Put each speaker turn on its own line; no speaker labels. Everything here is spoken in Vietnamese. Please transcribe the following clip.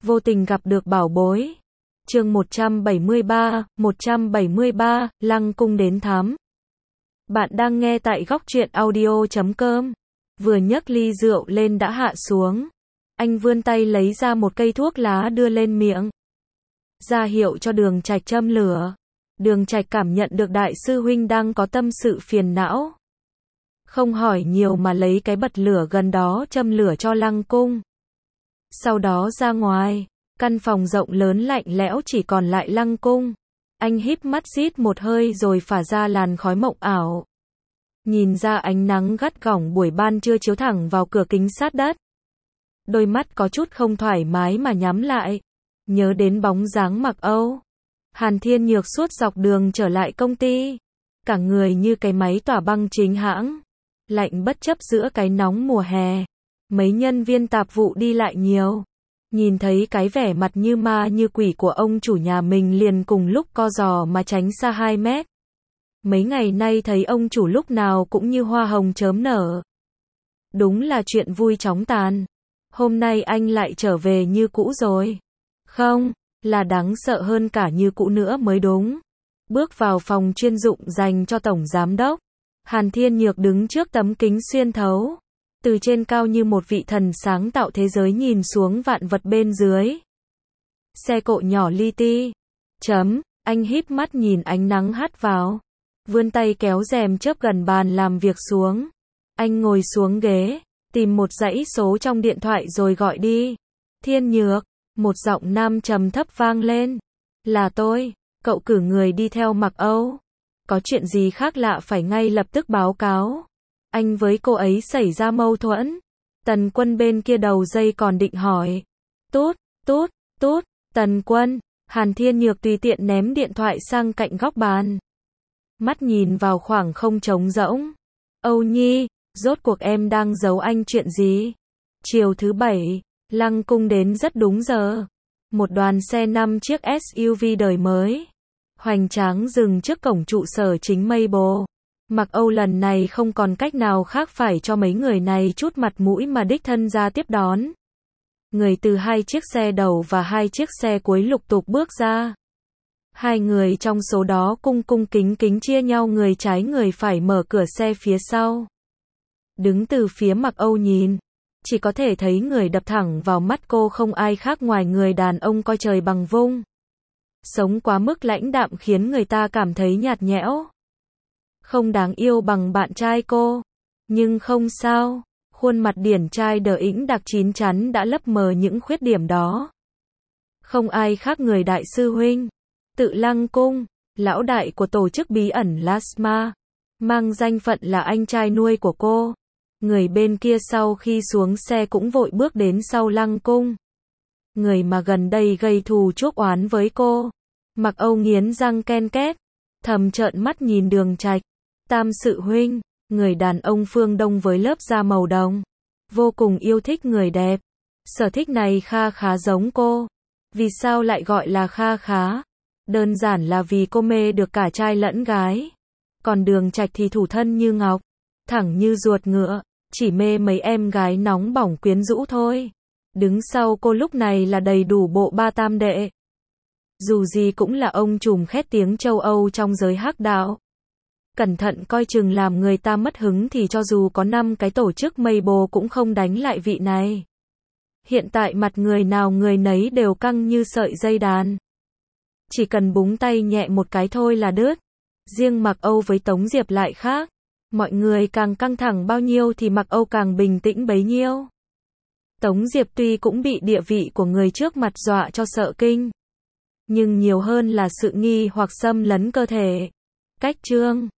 vô tình gặp được bảo bối. Chương 173, Lăng Cung đến thám. Bạn đang nghe tại góc truyện audio.com. Vừa nhấc ly rượu lên đã hạ xuống. Anh vươn tay lấy ra một cây thuốc lá đưa lên miệng, ra hiệu cho Đường Trạch châm lửa. Đường Trạch cảm nhận được đại sư huynh đang có tâm sự phiền não, không hỏi nhiều mà lấy cái bật lửa gần đó châm lửa cho Lăng Cung. Sau đó ra ngoài, căn phòng rộng lớn lạnh lẽo chỉ còn lại Lăng Cung. Anh híp mắt rít một hơi rồi phả ra làn khói mộng ảo. Nhìn ra ánh nắng gắt gỏng buổi ban trưa chiếu thẳng vào cửa kính sát đất. Đôi mắt có chút không thoải mái mà nhắm lại. Nhớ đến bóng dáng Mặc Âu, Hàn Thiên Nhược suốt dọc đường trở lại công ty. Cả người như cái máy tỏa băng chính hãng. Lạnh bất chấp giữa cái nóng mùa hè. Mấy nhân viên tạp vụ đi lại nhiều. Nhìn thấy cái vẻ mặt như ma như quỷ của ông chủ nhà mình liền cùng lúc co giò mà tránh xa 2 mét. Mấy ngày nay thấy ông chủ lúc nào cũng như hoa hồng chớm nở. Đúng là chuyện vui chóng tàn. Hôm nay anh lại trở về như cũ rồi. Không, là đáng sợ hơn cả như cũ nữa mới đúng. Bước vào phòng chuyên dụng dành cho tổng giám đốc. Hàn Thiên Nhược đứng trước tấm kính xuyên thấu. Từ trên cao như một vị thần sáng tạo thế giới nhìn xuống vạn vật bên dưới. Xe cộ nhỏ li ti. Anh híp mắt nhìn ánh nắng hắt vào. Vươn tay kéo rèm chớp gần bàn làm việc xuống. Anh ngồi xuống ghế, tìm một dãy số trong điện thoại rồi gọi đi. Thiên Nhược, một giọng nam trầm thấp vang lên. Là tôi, cậu cử người đi theo Mặc Âu. Có chuyện gì khác lạ phải ngay lập tức báo cáo. Anh với cô ấy xảy ra mâu thuẫn. Tần Quân bên kia đầu dây còn định hỏi. Tút, Tần Quân. Hàn Thiên Nhược tùy tiện ném điện thoại sang cạnh góc bàn. Mắt nhìn vào khoảng không trống rỗng. Âu Nhi, rốt cuộc em đang giấu anh chuyện gì? Chiều thứ Bảy, Lăng Cung đến rất đúng giờ. Một đoàn xe 5 chiếc SUV đời mới hoành tráng dừng trước cổng trụ sở chính Maple. Mặc Âu lần này không còn cách nào khác phải cho mấy người này chút mặt mũi mà đích thân ra tiếp đón. Người từ 2 chiếc xe đầu và 2 chiếc xe cuối lục tục bước ra. 2 người trong số đó cung kính chia nhau người trái người phải mở cửa xe phía sau. Đứng từ phía Mặc Âu nhìn, chỉ có thể thấy người đập thẳng vào mắt cô không ai khác ngoài người đàn ông coi trời bằng vung. Sống quá mức lãnh đạm khiến người ta cảm thấy nhạt nhẽo. Không đáng yêu bằng bạn trai cô. Nhưng không sao, khuôn mặt điển trai đờ ĩnh đặc chín chắn đã lấp mờ những khuyết điểm đó. Không ai khác người đại sư huynh, tự Lăng Cung, lão đại của tổ chức bí ẩn Lasma, mang danh phận là anh trai nuôi của cô. Người bên kia sau khi xuống xe cũng vội bước đến sau Lăng Cung. Người mà gần đây gây thù chuốc oán với cô. Mặc Âu nghiến răng ken két, thầm trợn mắt nhìn Đường Trạch. Tam sự huynh, người đàn ông phương Đông với lớp da màu đồng, vô cùng yêu thích người đẹp. Sở thích này kha khá giống cô. Vì sao lại gọi là kha khá? Đơn giản là vì cô mê được cả trai lẫn gái. Còn Đường Trạch thì thủ thân như ngọc, thẳng như ruột ngựa, chỉ mê mấy em gái nóng bỏng quyến rũ thôi. Đứng sau cô lúc này là đầy đủ bộ ba tam đệ. Dù gì cũng là ông trùm khét tiếng châu Âu trong giới hắc đạo. Cẩn thận coi chừng làm người ta mất hứng thì cho dù có 5 cái tổ chức Maple cũng không đánh lại vị này. Hiện tại mặt người nào người nấy đều căng như sợi dây đàn. Chỉ cần búng tay nhẹ một cái thôi là đứt. Riêng Mặc Âu với Tống Diệp lại khác. Mọi người càng căng thẳng bao nhiêu thì Mặc Âu càng bình tĩnh bấy nhiêu. Tống Diệp tuy cũng bị địa vị của người trước mặt dọa cho sợ kinh, nhưng nhiều hơn là sự nghi hoặc xâm lấn cơ thể. Cách trương,